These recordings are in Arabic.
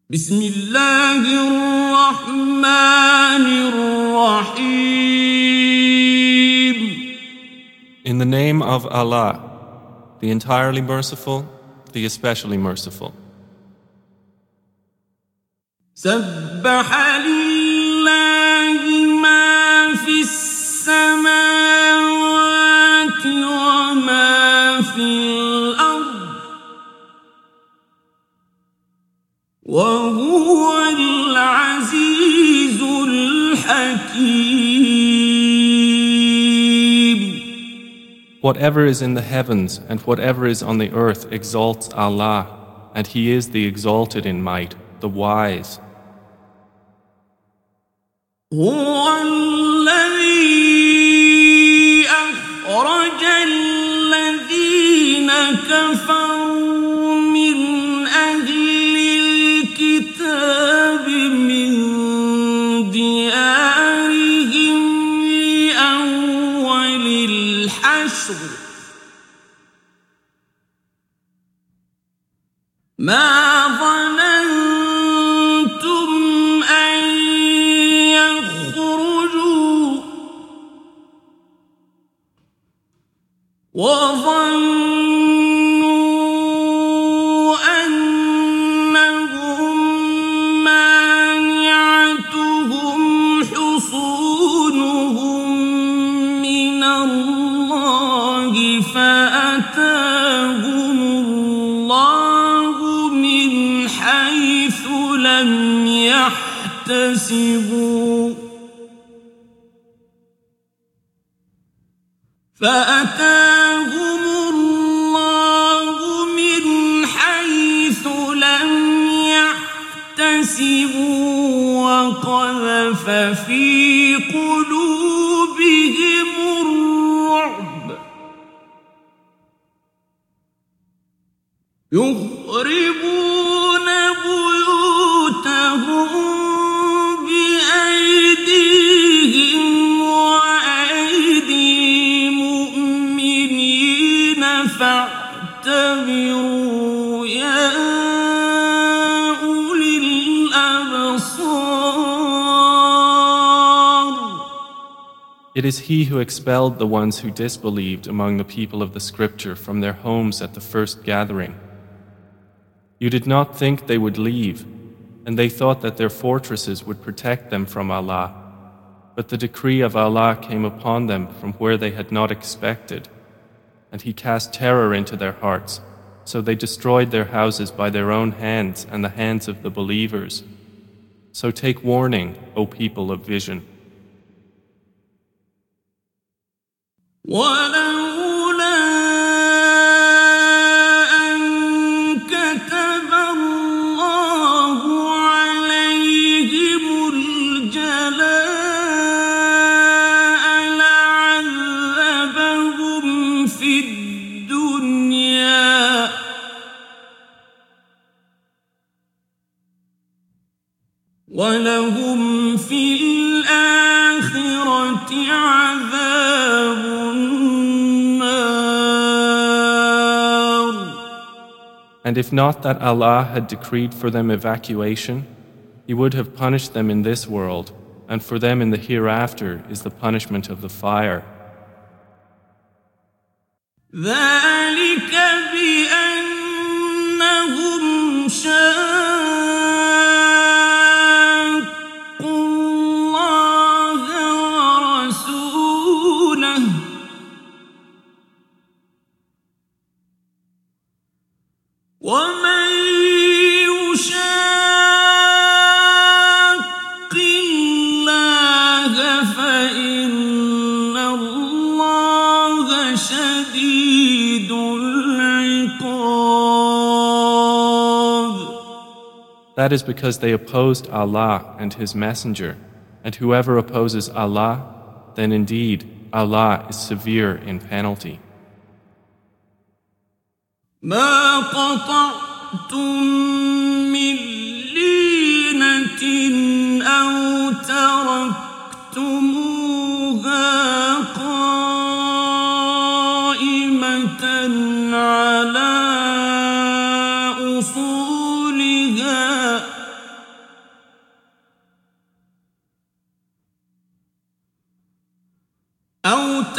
بسم الله الرحمن الرحيم. In the name of Allah, the entirely merciful, the especially merciful. سبح لله ما في السماوات وما في الأرض وهو العزيز الحكيم. Whatever is in the heavens and whatever is on the earth exalts Allah, and He is the exalted in might, the wise. هو الذي أخرج الذين كفروا من أهل الكتاب من ديارهم لأول الحشر ما ظننتم أن يخرجوا وظنوا أنهم مانعتهم حصونهم من الله فأتاهم الله من حيث لم يحتسبوا فأتاهم الله من حيث لم يحتسبوا وقذف في قلوبهم الرعب يخربون بيوتهم بأيديهم وأيدي المؤمنين فاعتبروا يا أولي الأبصار. It is He who expelled the ones who disbelieved among the people of the Scripture from their homes at the first gathering. You did not think they would leave, and they thought that their fortresses would protect them from Allah. But the decree of Allah came upon them from where they had not expected, and He cast terror into their hearts, so they destroyed their houses by their own hands and the hands of the believers. So take warning, O people of vision. ولولا أن كتب الله عليهم الجلاء لعذبهم في الدنيا ولهم في الآخرة عذاب النار. And if not that Allah had decreed for them evacuation, He would have punished them in this world, and for them in the hereafter is the punishment of the fire. ذلك بأنهم شاقوا الله ورسوله ومن يشاق الله فإن الله شديد العقاب. That is because they opposed Allah and His Messenger, and whoever opposes Allah, then indeed Allah is severe in penalty. ما قطعتم من لينة أو تركتموها قائمة على أصولها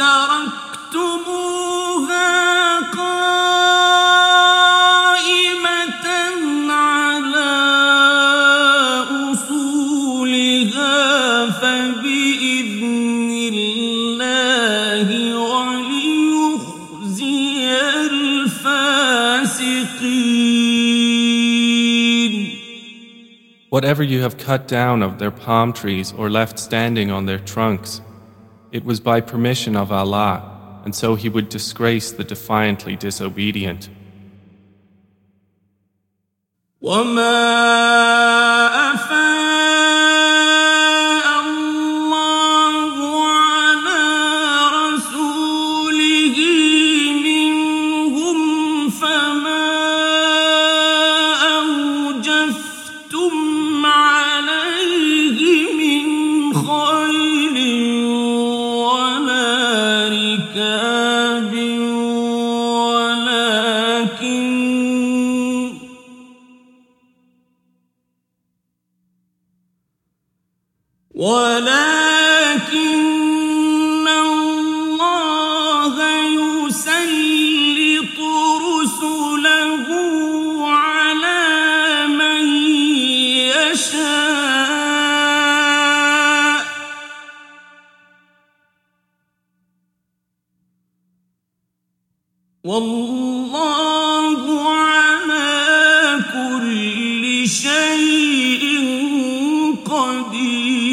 وتركتموها قائمة على أصولها فبإذن الله وليخزي الفاسقين. Whatever you have cut down of their palm trees or left standing on their trunks, it was by permission of Allah, and so He would disgrace the defiantly disobedient. ولكن الله يسلط رسله على من يشاء والله على كل شيء قدير.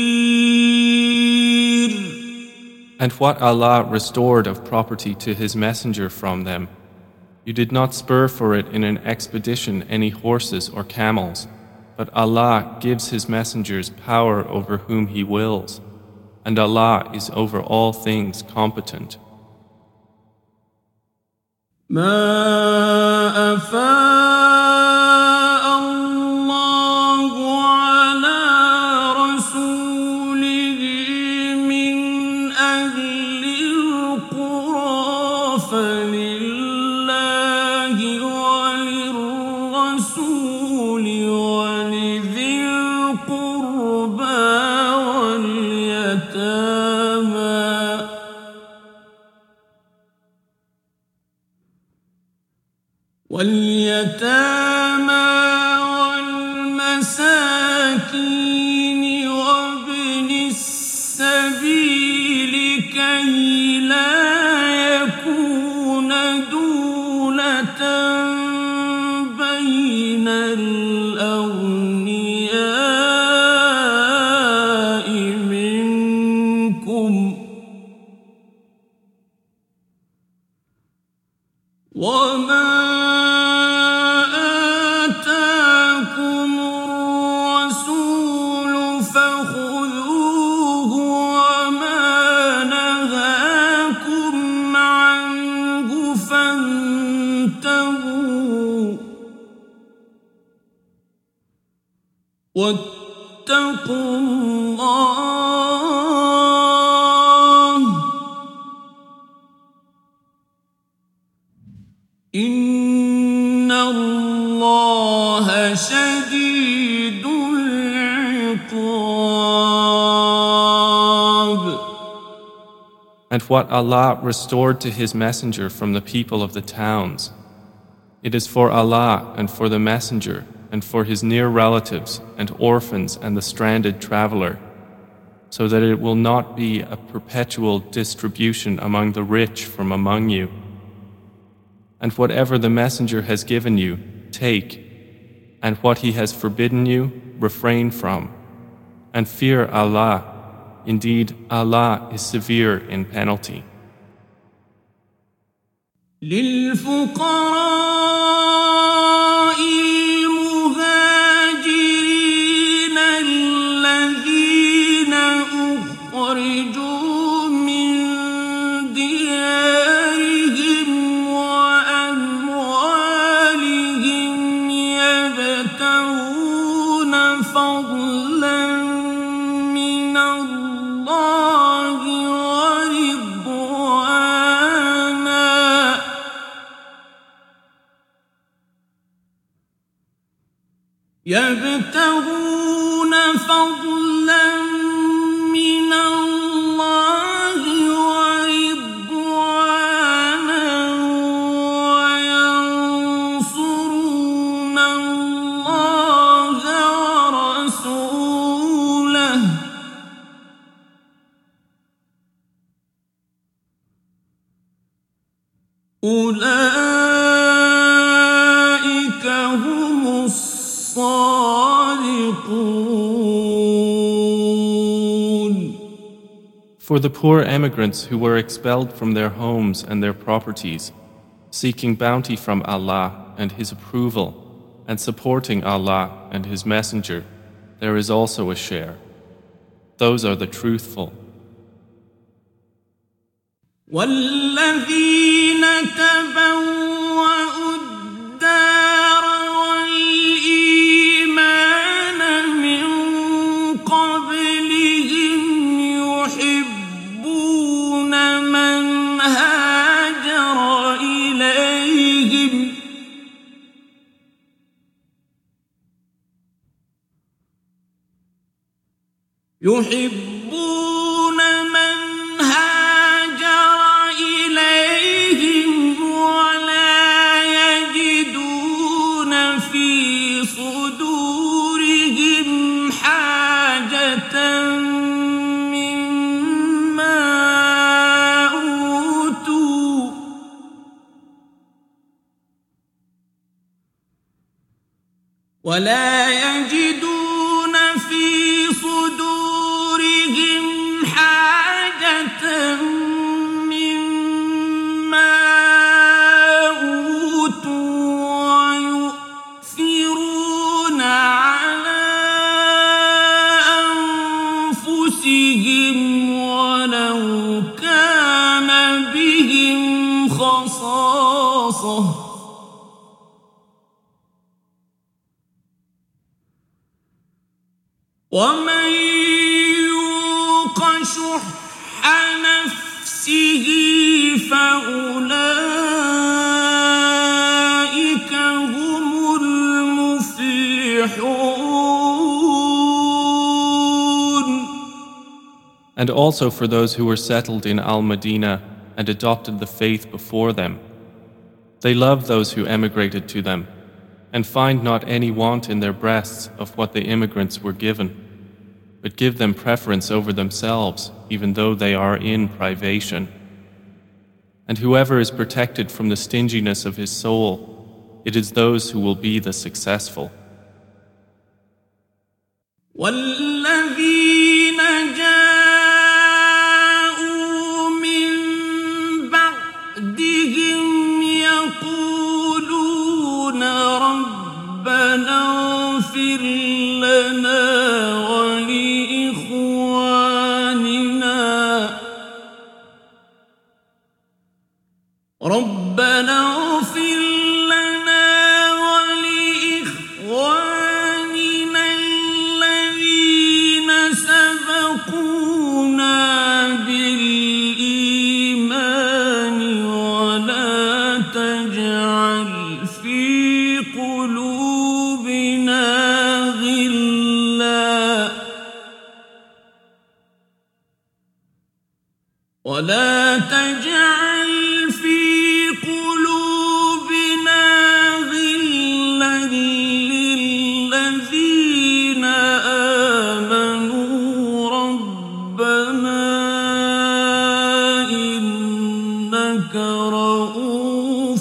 And what Allah restored of property to His messenger from them, you did not spur for it in an expedition any horses or camels, but Allah gives His messengers power over whom He wills, and Allah is over all things competent. ما أفاء الله على رسوله من أهل القرى فلله وللرسول ولذي القربى واليتامى والمساكين وابن السبيل كي لا يكون دولة بين الأغنياء منكم وما واتقوا الله إن الله شديد العقاب. And what Allah restored to His messenger from the people of the towns, it is for Allah and for the messenger and for his near relatives and orphans and the stranded traveler, so that it will not be a perpetual distribution among the rich from among you. And whatever the messenger has given you, take, and what he has forbidden you, refrain from. And fear Allah. Indeed, Allah is severe in penalty. يبتغون فضلا من الله ورضوانا أولئك هم الصادقون. For the poor emigrants who were expelled from their homes and their properties, seeking bounty from Allah and His approval, and supporting Allah and His Messenger, there is also a share. Those are the truthful. والذين تبوأوا الدار والإيمان من قبلهم يحبون من هاجر إليهم ولا يجدون في صدورهم حاجة مما أوتوا ويؤثرون على أنفسهم ولو كان بهم خصاصة ومن يوق شح نفسه فأولئك هم المفلحون. And also for those who were settled in Al-Madinah and adopted the faith before them. They love those who emigrated to them, and find not any want in their breasts of what the immigrants were given, but give them preference over themselves, even though they are in privation. And whoever is protected from the stinginess of his soul, it is those who will be the successful. والذين جاءوا من بعدهم يقولون ربنا اغفر لنا ولإخواننا الذين سبقونا بالإيمان ولا تجعل في قلوبنا غلا للذين آمنوا ربنا إنك رؤوف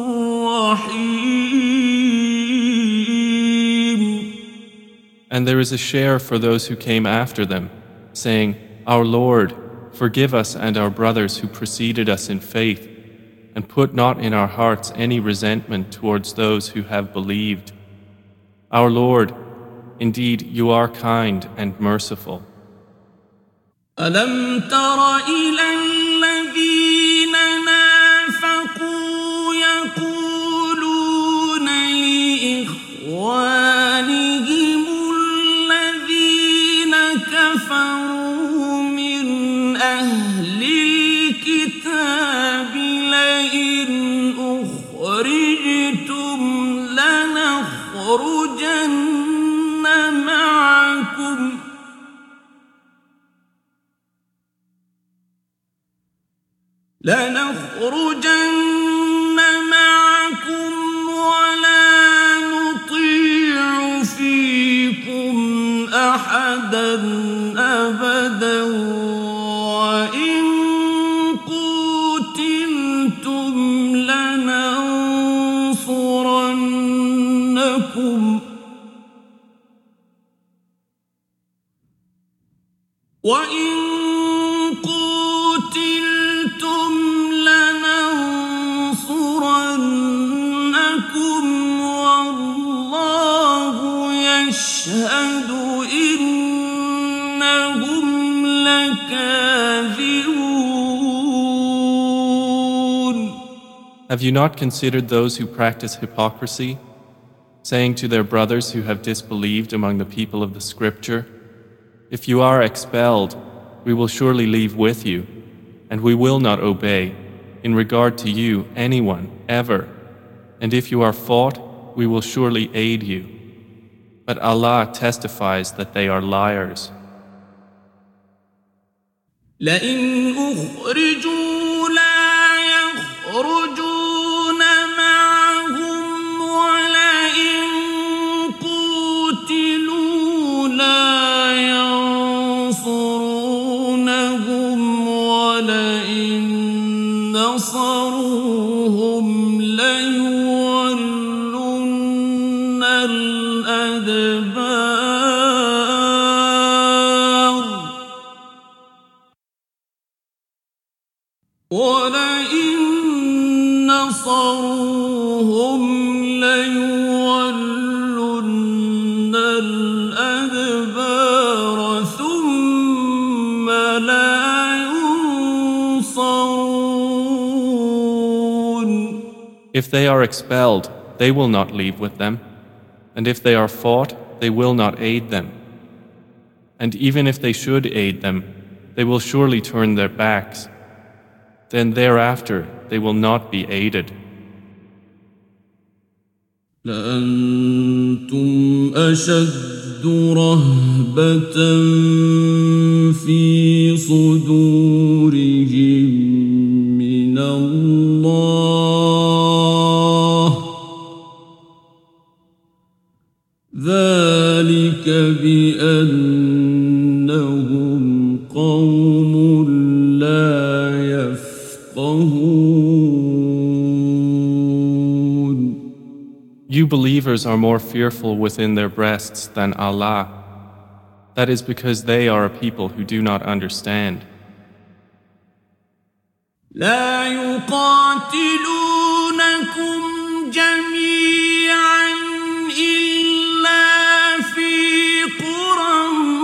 رحيم. And there is a share for those who came after them, saying, Our Lord, forgive us and our brothers who preceded us in faith, and put not in our hearts any resentment towards those who have believed. Our Lord, indeed you are kind and merciful. ألم تر إلى الذين نافقوا يقولون لإخوانهم الذين كفروا من أهل الكتاب لئن أخرجتم لنخرجن معكم ولا نطيع فيكم أحدا أبدا وإن قوتلتم وَإِن قُوتِلْتُمْ لَنَنصُرَنَّكُمْ وَاللَّهُ يَشْهَدُ إِنَّهُمْ لَكَاذِبُونَ. Have you not considered those who practice hypocrisy, saying to their brothers who have disbelieved among the people of the scripture, "If you are expelled, we will surely leave with you, and we will not obey, in regard to you, anyone, ever. And if you are fought, we will surely aid you." But Allah testifies that they are liars. لئن أخرجوا لا يخرجون معهم ولئن قوتلوا لا ينصرونهم ولئن نصروهم ليولن الأدبار ولئن نصروهم ليولن الأدبار ثم لا ينصرون. If they are expelled, they will not leave with them, and if they are fought, they will not aid them. And even if they should aid them, they will surely turn their backs. Then thereafter they will not be aided. لأنتم أشد رهبة في صدورهم من الله ذلك بأنهم قوم لا يفقهون. You believers are more fearful within their breasts than Allah. That is because they are a people who do not understand. لا يقاتلونكم جميعا إلا في قرى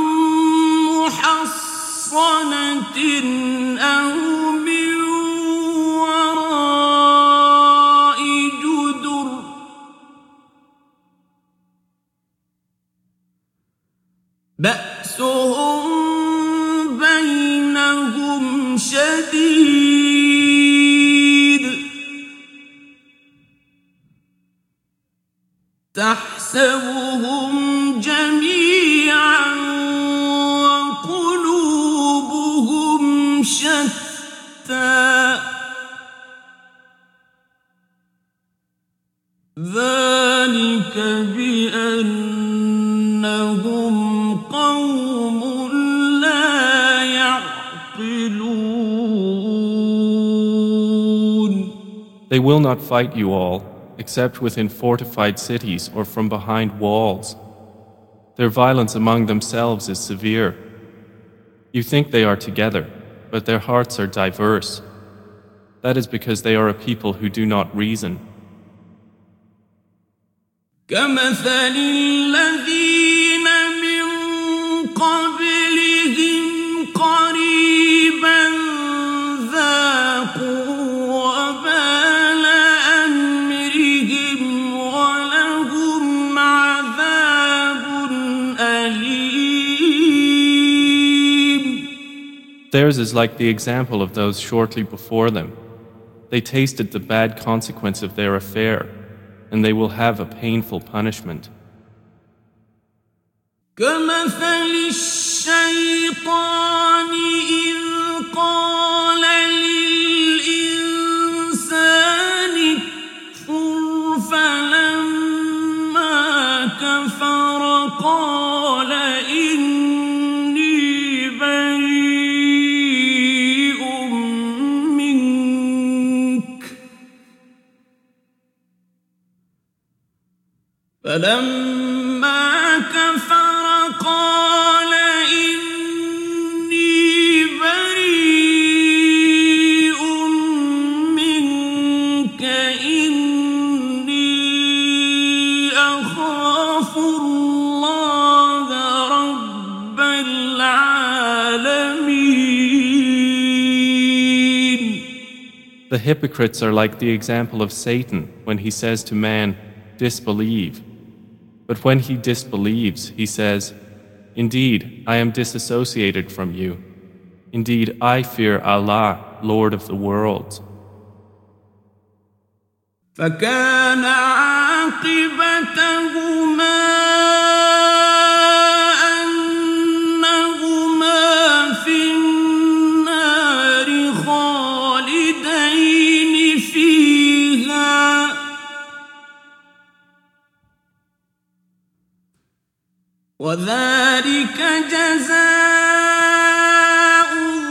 محصنة أو من وراء جدر بأسهم بينهم شديد تحسبهم جميعا وقلوبهم شتى ذلك بأنهم قوم لا يعقلون. They will not fight you all, except within fortified cities or from behind walls. Their violence among themselves is severe. You think they are together, but their hearts are diverse. That is because they are a people who do not reason. كمثل الذين من قبلهم قريبا ذاقوا وبال أمرهم ولهم عذاب أليم. Theirs is like the example of those shortly before them. They tasted the bad consequence of their affair, and they will have a painful punishment. كمثل الشيطان إذ قال للإنسان اكفر فلما كفر قال إني بريء منك فلما كفر قال إني The hypocrites are like the example of Satan when he says to man, disbelieve. But when he disbelieves, he says, indeed, I am disassociated from you. Indeed, I fear Allah, Lord of the worlds. فكان عاقبتهما أنهما في النار خالدين فيها وذلك جزاء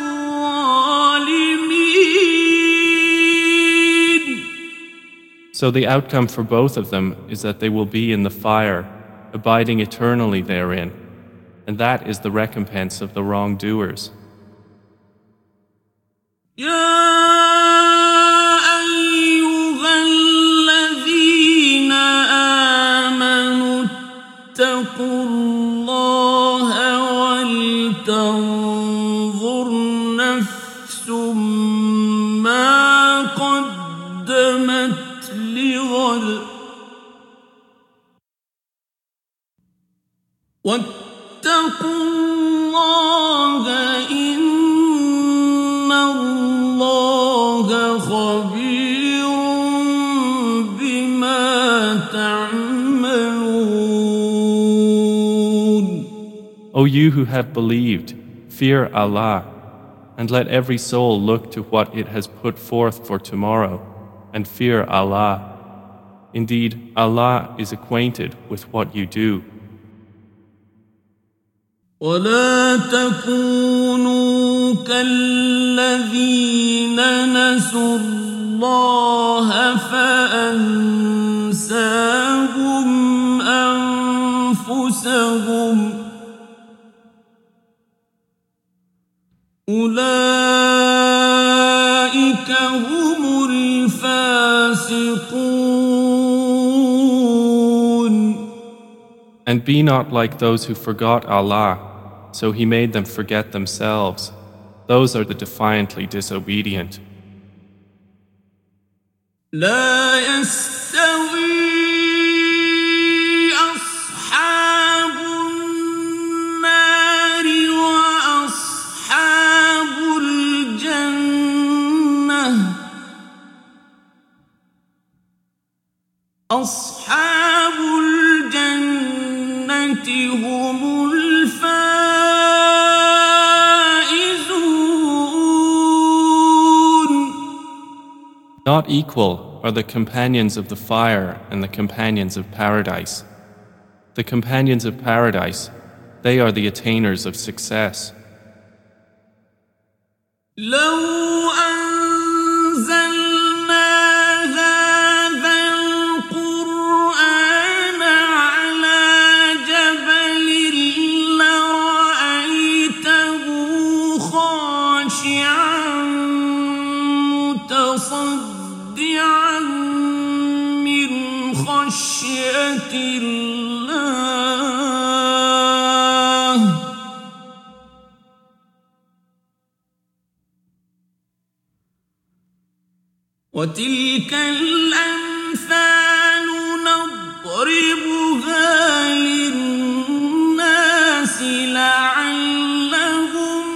الظالمين. So the outcome for both of them is that they will be in the fire, abiding eternally therein, and that is the recompense of the wrongdoers. اتقوا الله ولتنظر نفس ما قدمت لغد واتقوا الله إن الله خبير بما تعملون. O you who have believed, fear Allah, and let every soul look to what it has put forth for tomorrow, and fear Allah. Indeed, Allah is acquainted with what you do. ولا تكونوا كالذين نسوا الله فأنساهم أنفسهم أولئك هم الفاسقون. And be not like those who forgot Allah, so He made them forget themselves. Those are the defiantly disobedient. لا يستوي أصحاب النار وأصحاب الجنة أصحاب الجنة هم الفائزون. Not equal are the companions of the fire and the companions of paradise. The companions of paradise, they are the attainers of success. لو أنزلنا هذا القرآن على جبل لرأيته خاشعا متصدعا من خشية الله وتلك الأمثال نضربها للناس لعلهم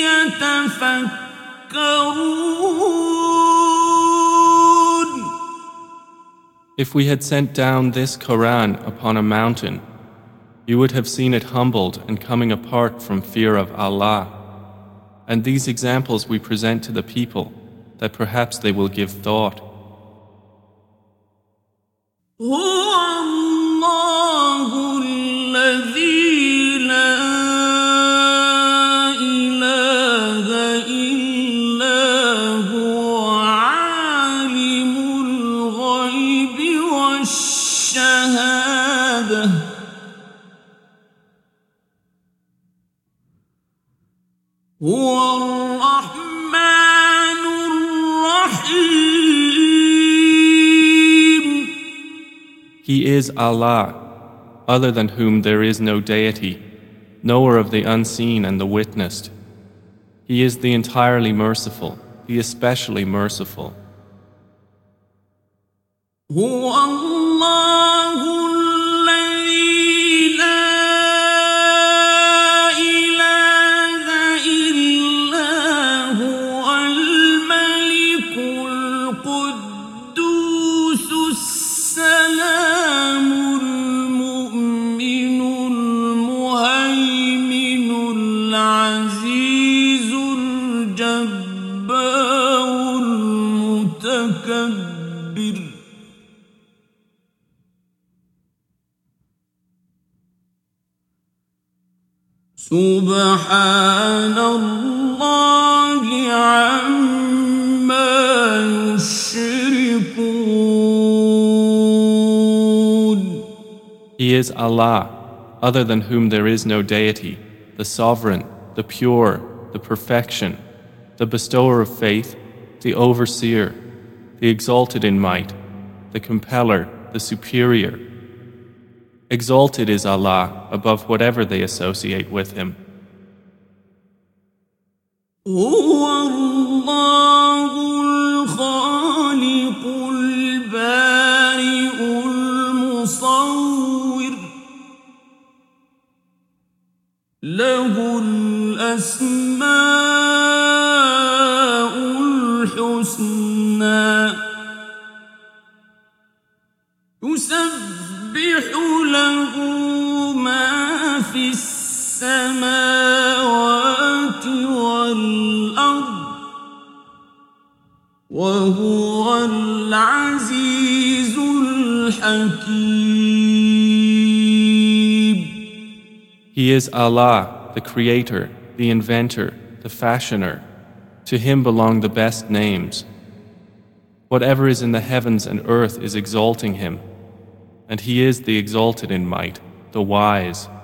يتفكرون. If we had sent down this Quran upon a mountain, you would have seen it humbled and coming apart from fear of Allah. And these examples we present to the people, that perhaps they will give thought. هو الله الذي لا إله إلا هو عالم الغيب والشهادة هو الرحمن الرحيم. He is Allah, other than whom there is no deity, knower of the unseen and the witnessed. He is the entirely merciful, the especially merciful. هو الله الذي لا إله إلا هو الملك القدوس السلام المؤمن المهيمن العزيز الجبار المتكبر سبحان الله عما يشركون. He is Allah, other than whom there is no deity, the sovereign, the pure, the perfection, the bestower of faith, the overseer, the exalted in might, the compeller, the superior. Exalted is Allah above whatever they associate with Him. هو الله الخالق البارئ المصور له الأسماء الحسنى يسبح له ما في السماوات والأرض وهو العزيز الحكيم. He is Allah, the Creator, the Inventor, the Fashioner. To Him belong the best names. Whatever is in the heavens and earth is exalting Him, and He is the exalted in might, the wise.